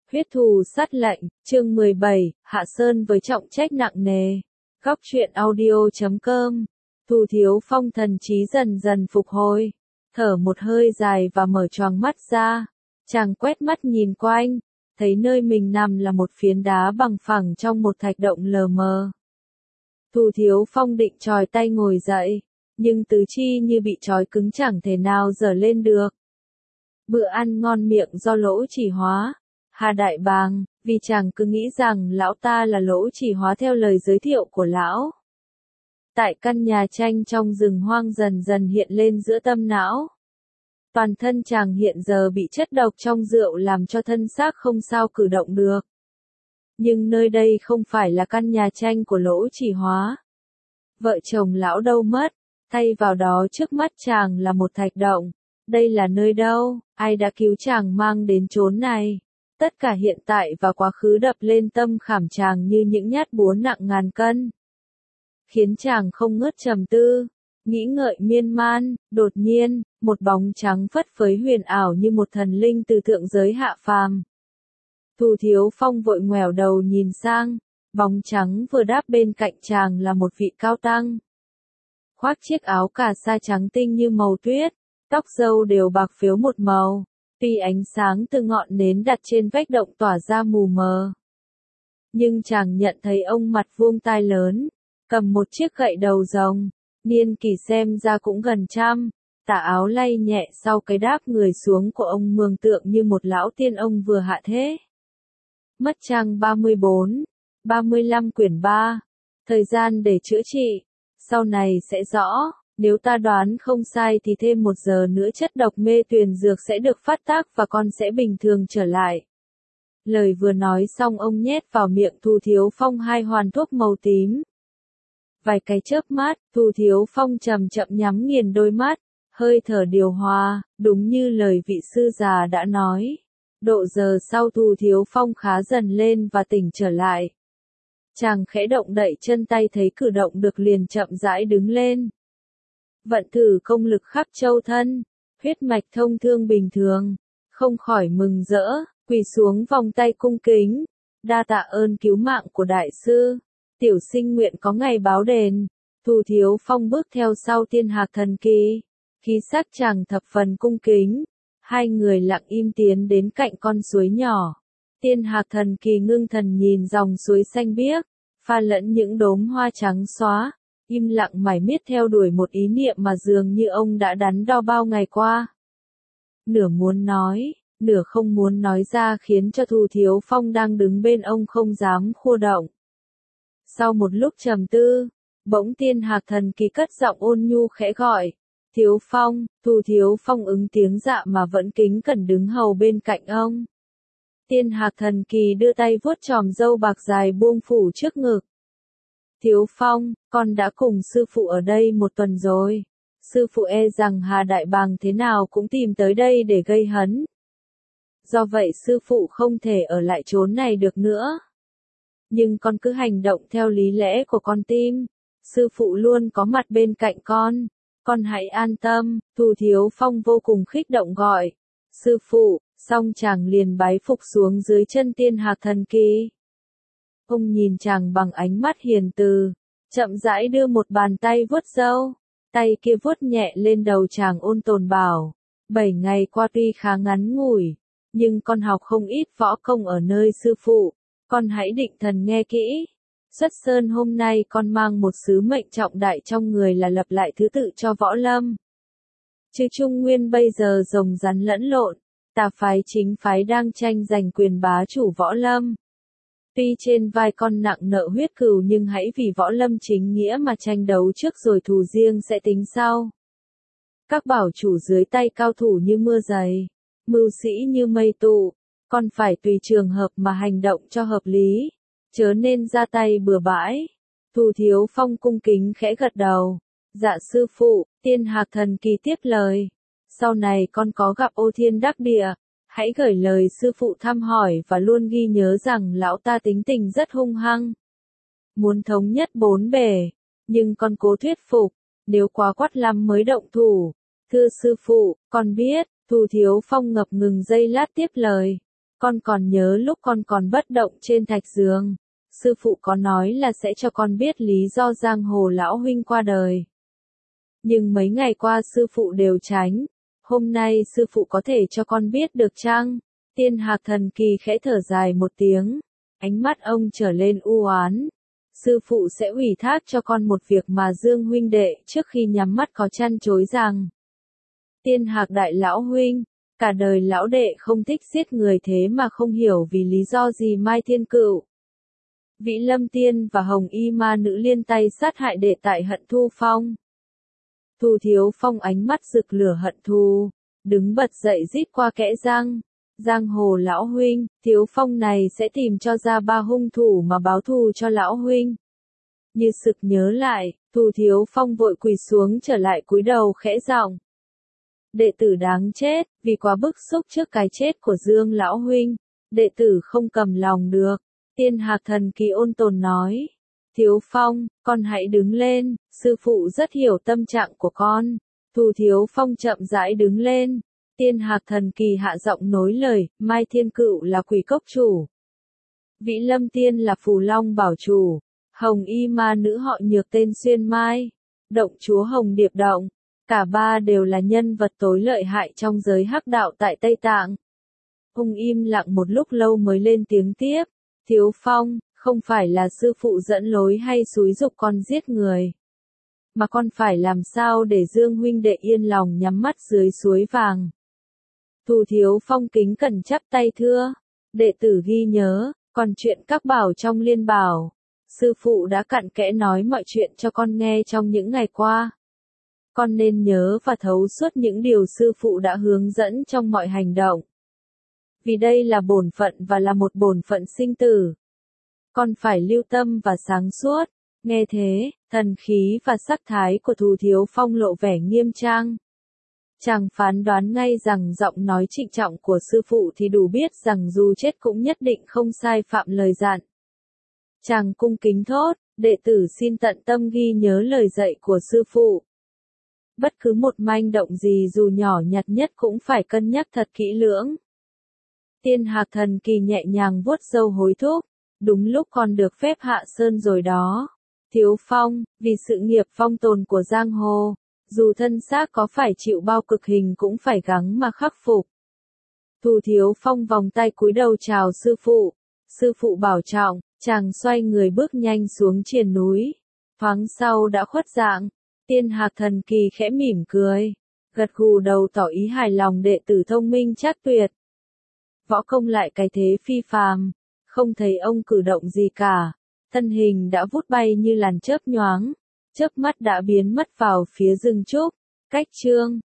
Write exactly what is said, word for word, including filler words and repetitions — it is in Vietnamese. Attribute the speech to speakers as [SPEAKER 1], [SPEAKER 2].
[SPEAKER 1] Huyết thù sát lệnh, chương mười bảy, Hạ Sơn với trọng trách nặng nề. Góc truyện audio chấm com. Thu Thiếu Phong thần trí dần dần phục hồi, thở một hơi dài và mở choàng mắt ra. Chàng quét mắt nhìn quanh, thấy nơi mình nằm là một phiến đá bằng phẳng trong một thạch động lờ mờ. Thu Thiếu Phong định chòi tay ngồi dậy, nhưng tứ chi như bị trói cứng chẳng thể nào giở lên được. Bữa ăn ngon miệng do Lỗ Chỉ Hóa. Hà Đại Bàng, vì chàng cứ nghĩ rằng lão ta là Lỗ Chỉ Hóa theo lời giới thiệu của lão. Tại căn nhà tranh trong rừng hoang dần dần hiện lên giữa tâm não. Toàn thân chàng hiện giờ bị chất độc trong rượu làm cho thân xác không sao cử động được. Nhưng nơi đây không phải là căn nhà tranh của Lỗ Chỉ Hóa. Vợ chồng lão đâu mất, thay vào đó trước mắt chàng là một thạch động. Đây là nơi đâu, ai đã cứu chàng mang đến chốn này? Tất cả hiện tại và quá khứ đập lên tâm khảm chàng như những nhát búa nặng ngàn cân. Khiến chàng không ngớt trầm tư, nghĩ ngợi miên man, đột nhiên, một bóng trắng phất phới huyền ảo như một thần linh từ thượng giới hạ phàm. Thu Thiếu Phong vội ngoẻo đầu nhìn sang, bóng trắng vừa đáp bên cạnh chàng là một vị cao tăng. Khoác chiếc áo cà sa trắng tinh như màu tuyết, tóc râu đều bạc phiếu một màu. Tuy ánh sáng từ ngọn nến đặt trên vách động tỏa ra mù mờ, nhưng chàng nhận thấy ông mặt vuông tai lớn, cầm một chiếc gậy đầu rồng, niên kỷ xem ra cũng gần trăm, tà áo lay nhẹ sau cái đáp người xuống của ông mường tượng như một lão tiên ông vừa hạ thế. Mất trang ba mươi bốn, ba mươi lăm quyển ba, thời gian để chữa trị, sau này sẽ rõ. Nếu ta đoán không sai thì thêm một giờ nữa chất độc mê tuyền dược sẽ được phát tác và con sẽ bình thường trở lại. Lời vừa nói xong ông nhét vào miệng Thu Thiếu Phong hai hoàn thuốc màu tím. Vài cái chớp mắt, Thu Thiếu Phong chậm chậm nhắm nghiền đôi mắt, hơi thở điều hòa, đúng như lời vị sư già đã nói. Độ giờ sau Thu Thiếu Phong khá dần lên và tỉnh trở lại. Chàng khẽ động đậy chân tay thấy cử động được liền chậm rãi đứng lên. Vận thử công lực khắp châu thân, huyết mạch thông thương bình thường, không khỏi mừng rỡ, quỳ xuống vòng tay cung kính, đa tạ ơn cứu mạng của đại sư, tiểu sinh nguyện có ngày báo đền. Thu Thiếu Phong bước theo sau Tiên Hạc Thần Kỳ, khí sắc chàng thập phần cung kính, hai người lặng im tiến đến cạnh con suối nhỏ. Tiên Hạc Thần Kỳ ngưng thần nhìn dòng suối xanh biếc, pha lẫn những đốm hoa trắng xóa. Im lặng mải miết theo đuổi một ý niệm mà dường như ông đã đắn đo bao ngày qua. Nửa muốn nói, nửa không muốn nói ra khiến cho Thu Thiếu Phong đang đứng bên ông không dám khua động. Sau một lúc trầm tư, bỗng Tiên Hạc Thần Kỳ cất giọng ôn nhu khẽ gọi. Thiếu Phong, Thu Thiếu Phong ứng tiếng dạ mà vẫn kính cẩn đứng hầu bên cạnh ông. Tiên Hạc Thần Kỳ đưa tay vuốt chòm râu bạc dài buông phủ trước ngực. Thiếu Phong, con đã cùng sư phụ ở đây một tuần rồi. Sư phụ e rằng Hà Đại Bàng thế nào cũng tìm tới đây để gây hấn. Do vậy sư phụ không thể ở lại chốn này được nữa. Nhưng con cứ hành động theo lý lẽ của con tim. Sư phụ luôn có mặt bên cạnh con. Con hãy an tâm. Thu Thiếu Phong vô cùng khích động gọi. Sư phụ, xong chàng liền bái phục xuống dưới chân Tiên Hạc Thần Kỳ. Ông nhìn chàng bằng ánh mắt hiền từ, chậm rãi đưa một bàn tay vuốt râu, tay kia vuốt nhẹ lên đầu chàng ôn tồn bảo, bảy ngày qua tuy khá ngắn ngủi, nhưng con học không ít võ công ở nơi sư phụ, con hãy định thần nghe kỹ. Xuất sơn hôm nay con mang một sứ mệnh trọng đại trong người là lập lại thứ tự cho võ lâm. Chứ Trung Nguyên bây giờ rồng rắn lẫn lộn, tà phái chính phái đang tranh giành quyền bá chủ võ lâm. Tuy trên vai con nặng nợ huyết cừu nhưng hãy vì võ lâm chính nghĩa mà tranh đấu trước rồi thù riêng sẽ tính sau. Các bảo chủ dưới tay cao thủ như mưa dày, mưu sĩ như mây tụ, con phải tùy trường hợp mà hành động cho hợp lý, chớ nên ra tay bừa bãi. Thu Thiếu Phong cung kính khẽ gật đầu. Dạ sư phụ. Tiên Hạc Thần Kỳ tiếp lời. Sau này con có gặp Ô Thiên Đắc Địa, hãy gửi lời sư phụ thăm hỏi và luôn ghi nhớ rằng lão ta tính tình rất hung hăng. Muốn thống nhất bốn bề, nhưng con cố thuyết phục, nếu quá quát lắm mới động thủ. Thưa sư phụ, con biết. Thu Thiếu Phong ngập ngừng giây lát tiếp lời. Con còn nhớ lúc con còn bất động trên thạch giường, sư phụ có nói là sẽ cho con biết lý do giang hồ lão huynh qua đời. Nhưng mấy ngày qua sư phụ đều tránh, hôm nay sư phụ có thể cho con biết được chăng? Tiên Hạc Thần Kỳ khẽ thở dài một tiếng, ánh mắt ông trở lên u oán. Sư phụ sẽ ủy thác cho con một việc mà Dương huynh đệ trước khi nhắm mắt có chăn chối rằng. Tiên Hạc đại lão huynh, cả đời lão đệ không thích giết người thế mà không hiểu vì lý do gì Mai Thiên Cựu, Vĩ Lâm Tiên và Hồng Y Ma Nữ liên tay sát hại đệ tại Hận Thu Phong. Thu Thiếu Phong ánh mắt rực lửa hận thù, đứng bật dậy rít qua kẽ răng. Giang hồ lão huynh, Thiếu Phong này sẽ tìm cho ra ba hung thủ mà báo thù cho lão huynh. Như sực nhớ lại, Thu Thiếu Phong vội quỳ xuống trở lại cúi đầu khẽ giọng. Đệ tử đáng chết, vì quá bức xúc trước cái chết của Dương lão huynh, đệ tử không cầm lòng được. Tiên Hạc Thần Kỳ ôn tồn nói. Thiếu Phong, con hãy đứng lên, sư phụ rất hiểu tâm trạng của con. Thu Thiếu Phong chậm rãi đứng lên. Tiên Hạc Thần Kỳ hạ giọng nối lời, Mai Thiên Cựu là quỷ cốc chủ. Vĩ Lâm Tiên là Phù Long bảo chủ. Hồng Y Ma Nữ họ Nhược tên Xuyên Mai. Động chúa Hồng Điệp Động. Cả ba đều là nhân vật tối lợi hại trong giới hắc đạo tại Tây Tạng. Ông im lặng một lúc lâu mới lên tiếng tiếp. Thiếu Phong, không phải là sư phụ dẫn lối hay xúi giục con giết người. Mà con phải làm sao để Dương huynh đệ yên lòng nhắm mắt dưới suối vàng. Thu Thiếu Phong kính cẩn chắp tay thưa. Đệ tử ghi nhớ, còn chuyện các bảo trong liên bảo. Sư phụ đã cặn kẽ nói mọi chuyện cho con nghe trong những ngày qua. Con nên nhớ và thấu suốt những điều sư phụ đã hướng dẫn trong mọi hành động. Vì đây là bổn phận và là một bổn phận sinh tử. Con phải lưu tâm và sáng suốt. Nghe thế, thần khí và sắc thái của Thu Thiếu Phong lộ vẻ nghiêm trang. Chàng phán đoán ngay rằng giọng nói trịnh trọng của sư phụ thì đủ biết rằng dù chết cũng nhất định không sai phạm lời dặn. Chàng cung kính thốt, đệ tử xin tận tâm ghi nhớ lời dạy của sư phụ. Bất cứ một manh động gì dù nhỏ nhặt nhất cũng phải cân nhắc thật kỹ lưỡng. Tiên Hạc Thần Kỳ nhẹ nhàng vuốt râu hối thúc, đúng lúc con được phép hạ sơn rồi đó. Thiếu Phong, vì sự nghiệp phong tồn của giang hồ, dù thân xác có phải chịu bao cực hình cũng phải gắng mà khắc phục. Thu Thiếu Phong vòng tay cúi đầu chào sư phụ. Sư phụ bảo trọng, chàng xoay người bước nhanh xuống triền núi. Thoáng sau đã khuất dạng. Tiên Hạc Thần Kỳ khẽ mỉm cười, gật gù đầu tỏ ý hài lòng đệ tử thông minh trác tuyệt. Võ công lại cái thế phi phàm, không thấy ông cử động gì cả, thân hình đã vút bay như làn chớp nhoáng, chớp mắt đã biến mất vào phía rừng trúc. Cách chương